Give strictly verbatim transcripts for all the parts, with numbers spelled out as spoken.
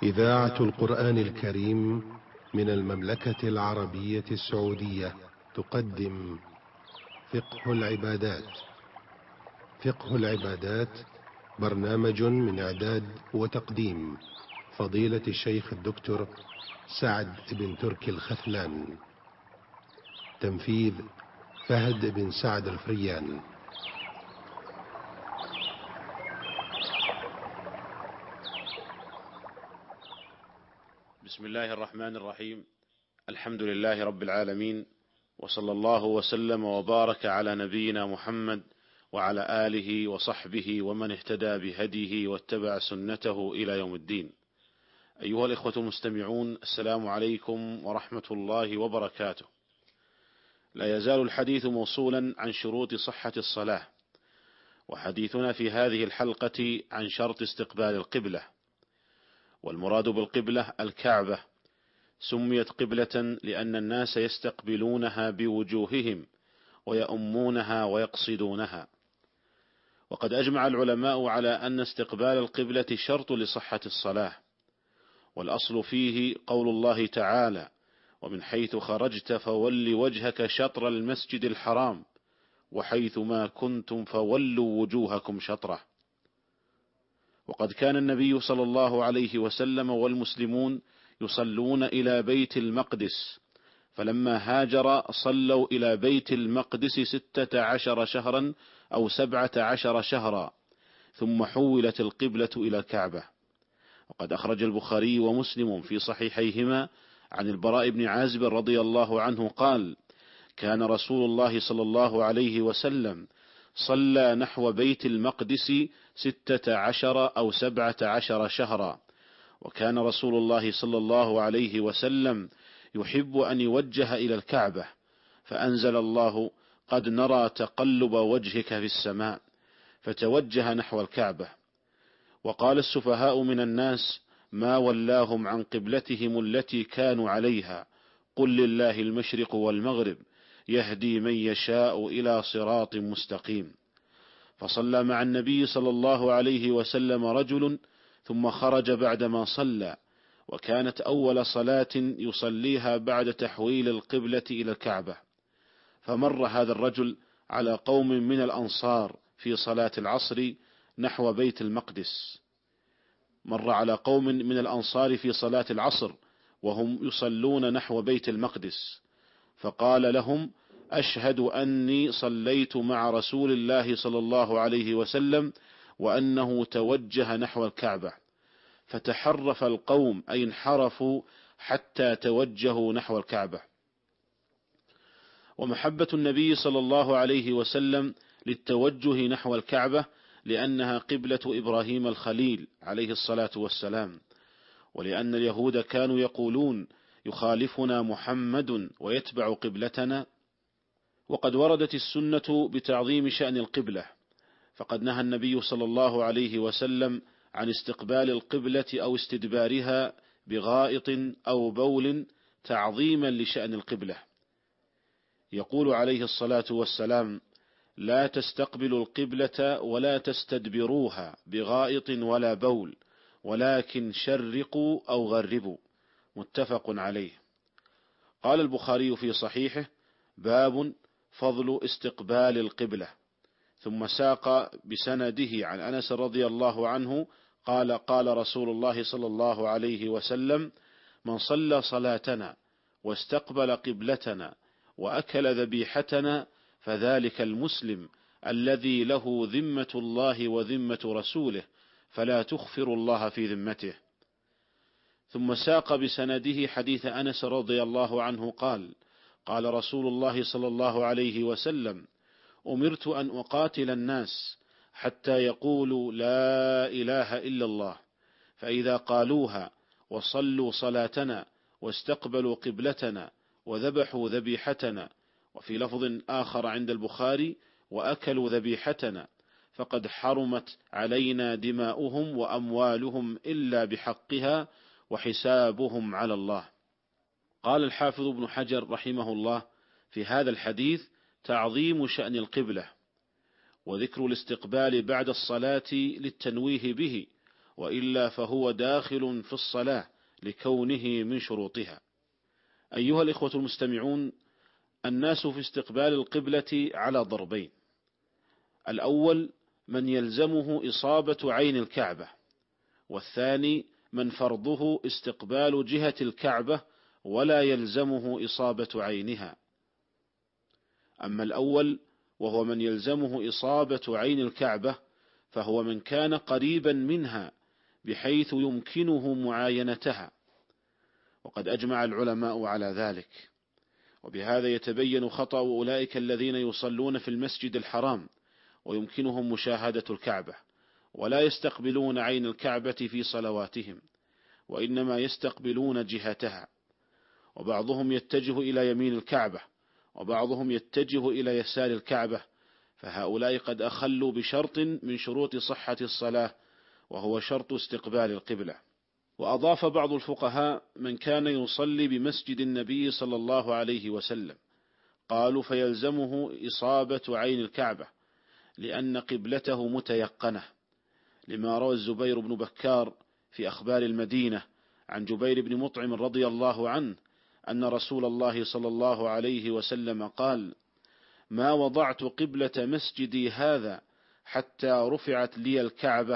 إذاعة القرآن الكريم من المملكة العربية السعودية تقدم فقه العبادات. فقه العبادات برنامج من إعداد وتقديم فضيلة الشيخ الدكتور سعد بن تركي الخثلان. تنفيذ فهد بن سعد الفريان. بسم الله الرحمن الرحيم. الحمد لله رب العالمين، وصلى الله وسلم وبارك على نبينا محمد وعلى آله وصحبه ومن اهتدى بهديه واتبع سنته إلى يوم الدين. أيها الإخوة المستمعون، السلام عليكم ورحمة الله وبركاته. لا يزال الحديث موصولا عن شروط صحة الصلاة، وحديثنا في هذه الحلقة عن شرط استقبال القبلة. والمراد بالقبلة الكعبة، سميت قبلة لأن الناس يستقبلونها بوجوههم ويؤمونها ويقصدونها. وقد أجمع العلماء على أن استقبال القبلة شرط لصحة الصلاة، والأصل فيه قول الله تعالى: ومن حيث خرجت فول وجهك شطر المسجد الحرام وحيث ما كنتم فولوا وجوهكم شطره. وقد كان النبي صلى الله عليه وسلم والمسلمون يصلون إلى بيت المقدس، فلما هاجر صلوا إلى بيت المقدس ستة عشر شهرا أو سبعة عشر شهرا، ثم حولت القبلة إلى الكعبة. وقد أخرج البخاري ومسلم في صحيحيهما عن البراء بن عازب رضي الله عنه قال: كان رسول الله صلى الله عليه وسلم صلى نحو بيت المقدس ستة عشر أو سبعة عشر شهرا، وكان رسول الله صلى الله عليه وسلم يحب أن يوجه إلى الكعبة، فأنزل الله: قد نرى تقلب وجهك في السماء، فتوجه نحو الكعبة. وقال السفهاء من الناس: ما ولاهم عن قبلتهم التي كانوا عليها، قل لله المشرق والمغرب يهدي من يشاء إلى صراط مستقيم. فصلى مع النبي صلى الله عليه وسلم رجل، ثم خرج بعدما صلى، وكانت أول صلاة يصليها بعد تحويل القبلة إلى الكعبة. فمر هذا الرجل على قوم من الأنصار في صلاة العصر نحو بيت المقدس. مر على قوم من الأنصار في صلاة العصر وهم يصلون نحو بيت المقدس، فقال لهم: أشهد أني صليت مع رسول الله صلى الله عليه وسلم وأنه توجه نحو الكعبة. فتحرف القوم أي انحرفوا حتى توجهوا نحو الكعبة. ومحبة النبي صلى الله عليه وسلم للتوجه نحو الكعبة لأنها قبلة إبراهيم الخليل عليه الصلاة والسلام، ولأن اليهود كانوا يقولون: يخالفنا محمد ويتبع قبلتنا. وقد وردت السنة بتعظيم شأن القبلة، فقد نهى النبي صلى الله عليه وسلم عن استقبال القبلة أو استدبارها بغائط أو بول تعظيما لشأن القبلة. يقول عليه الصلاة والسلام: لا تستقبلوا القبلة ولا تستدبروها بغائط ولا بول، ولكن شرقوا أو غربوا. متفق عليه. قال البخاري في صحيحه: باب فضل استقبال القبلة. ثم ساق بسنده عن أنس رضي الله عنه قال: قال رسول الله صلى الله عليه وسلم: من صلى صلاتنا واستقبل قبلتنا وأكل ذبيحتنا فذلك المسلم الذي له ذمة الله وذمة رسوله، فلا تخفر الله في ذمته. ثم ساق بسنده حديث أنس رضي الله عنه قال: قال رسول الله صلى الله عليه وسلم: أمرت أن أقاتل الناس حتى يقولوا لا إله إلا الله، فإذا قالوها وصلوا صلاتنا واستقبلوا قبلتنا وذبحوا ذبيحتنا، وفي لفظ آخر عند البخاري: وأكلوا ذبيحتنا، فقد حرمت علينا دماؤهم وأموالهم إلا بحقها وحسابهم على الله. قال الحافظ ابن حجر رحمه الله في هذا الحديث: تعظيم شأن القبلة، وذكر الاستقبال بعد الصلاة للتنويه به، وإلا فهو داخل في الصلاة لكونه من شروطها. أيها الإخوة المستمعون، الناس في استقبال القبلة على ضربين: الأول من يلزمه إصابة عين الكعبة، والثاني من فرضه استقبال جهة الكعبة ولا يلزمه إصابة عينها. أما الأول وهو من يلزمه إصابة عين الكعبة فهو من كان قريبا منها بحيث يمكنه معاينتها، وقد أجمع العلماء على ذلك. وبهذا يتبين خطأ أولئك الذين يصلون في المسجد الحرام ويمكنهم مشاهدة الكعبة ولا يستقبلون عين الكعبة في صلواتهم، وإنما يستقبلون جهتها، وبعضهم يتجه إلى يمين الكعبة وبعضهم يتجه إلى يسار الكعبة، فهؤلاء قد أخلوا بشرط من شروط صحة الصلاة، وهو شرط استقبال القبلة. وأضاف بعض الفقهاء من كان يصلي بمسجد النبي صلى الله عليه وسلم، قالوا فيلزمه إصابة عين الكعبة لأن قبلته متيقنة، لما روى الزبير بن بكار في أخبار المدينة عن جبير بن مطعم رضي الله عنه أن رسول الله صلى الله عليه وسلم قال: ما وضعت قبلة مسجدي هذا حتى رفعت لي الكعبة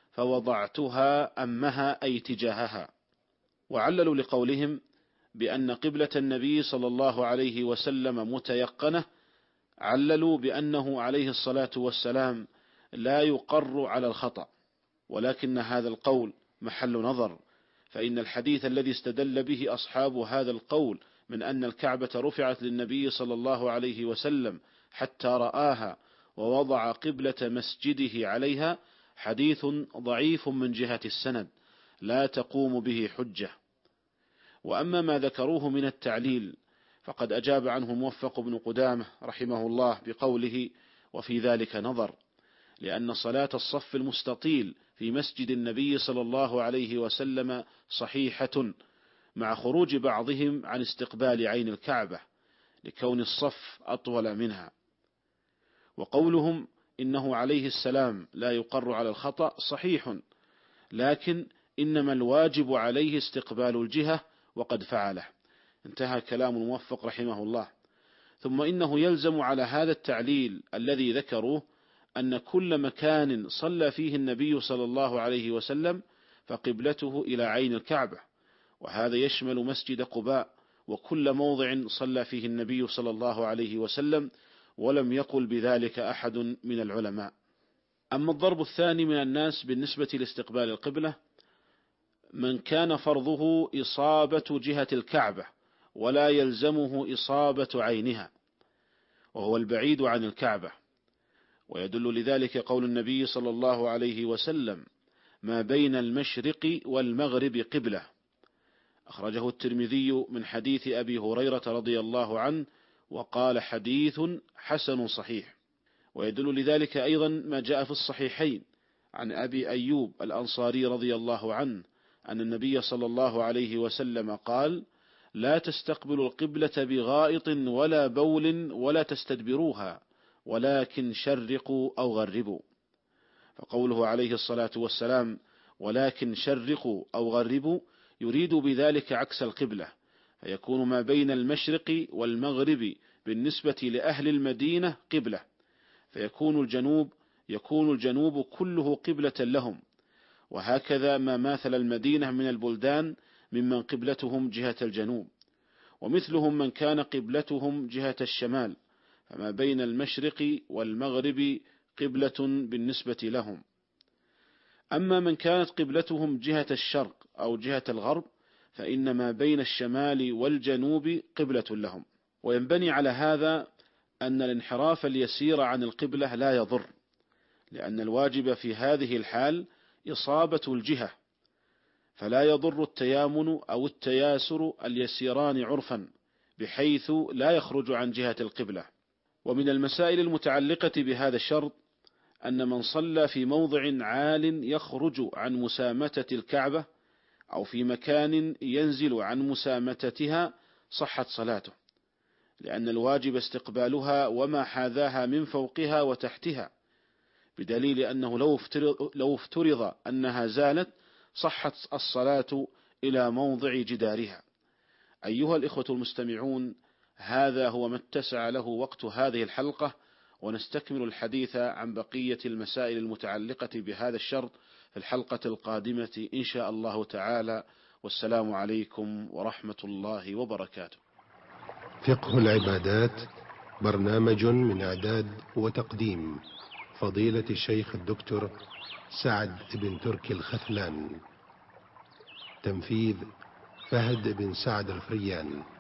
فوضعتها أمها أي تجاهها. وعللوا لقولهم بأن قبلة النبي صلى الله عليه وسلم متيقنة، عللوا بأنه عليه الصلاة والسلام لا يقر على الخطأ، ولكن هذا القول محل نظر، فإن الحديث الذي استدل به أصحاب هذا القول من أن الكعبة رفعت للنبي صلى الله عليه وسلم حتى رآها ووضع قبلة مسجده عليها حديث ضعيف من جهة السند لا تقوم به حجة. وأما ما ذكروه من التعليل فقد أجاب عنه موفق بن قدامة رحمه الله بقوله: وفي ذلك نظر، لأن صلاة الصف المستطيل في مسجد النبي صلى الله عليه وسلم صحيحة مع خروج بعضهم عن استقبال عين الكعبة لكون الصف أطول منها. وقولهم إنه عليه السلام لا يقر على الخطأ صحيح، لكن إنما الواجب عليه استقبال الجهة وقد فعله. انتهى كلام الموفق رحمه الله. ثم إنه يلزم على هذا التعليل الذي ذكروه أن كل مكان صلى فيه النبي صلى الله عليه وسلم فقبلته إلى عين الكعبة، وهذا يشمل مسجد قباء وكل موضع صلى فيه النبي صلى الله عليه وسلم، ولم يقل بذلك أحد من العلماء. أما الضرب الثاني من الناس بالنسبة لاستقبال القبلة من كان فرضه إصابة جهة الكعبة ولا يلزمه إصابة عينها، وهو البعيد عن الكعبة. ويدل لذلك قول النبي صلى الله عليه وسلم: ما بين المشرق والمغرب قبلة، أخرجه الترمذي من حديث أبي هريرة رضي الله عنه، وقال حديث حسن صحيح. ويدل لذلك أيضا ما جاء في الصحيحين عن أبي أيوب الأنصاري رضي الله عنه أن النبي صلى الله عليه وسلم قال: لا تستقبلوا القبلة بغائط ولا بول ولا تستدبروها، ولكن شرقوا أو غربوا. فقوله عليه الصلاة والسلام ولكن شرقوا أو غربوا يريد بذلك عكس القبلة، فيكون ما بين المشرق والمغرب بالنسبة لأهل المدينة قبلة، فيكون الجنوب يكون الجنوب كله قبلة لهم، وهكذا ما ماثل المدينة من البلدان ممن قبلتهم جهة الجنوب، ومثلهم من كان قبلتهم جهة الشمال، فما بين المشرق والمغرب قبلة بالنسبة لهم. أما من كانت قبلتهم جهة الشرق أو جهة الغرب فإن ما بين الشمال والجنوب قبلة لهم. وينبني على هذا أن الانحراف اليسير عن القبلة لا يضر، لأن الواجب في هذه الحال إصابة الجهة، فلا يضر التيامن أو التياسر اليسيران عرفا بحيث لا يخرج عن جهة القبلة. ومن المسائل المتعلقة بهذا الشرط أن من صلى في موضع عال يخرج عن مسامتة الكعبة أو في مكان ينزل عن مسامتتها صحت صلاته، لأن الواجب استقبالها وما حاذاها من فوقها وتحتها، بدليل أنه لو افترض, لو افترض أنها زالت صحت الصلاة إلى موضع جدارها. أيها الإخوة المستمعون، هذا هو ما اتسع له وقت هذه الحلقة، ونستكمل الحديث عن بقية المسائل المتعلقة بهذا الشرط في الحلقة القادمة إن شاء الله تعالى. والسلام عليكم ورحمة الله وبركاته. فقه العبادات برنامج من إعداد وتقديم فضيلة الشيخ الدكتور سعد بن تركي الخثلان. تنفيذ فهد بن سعد الفريان.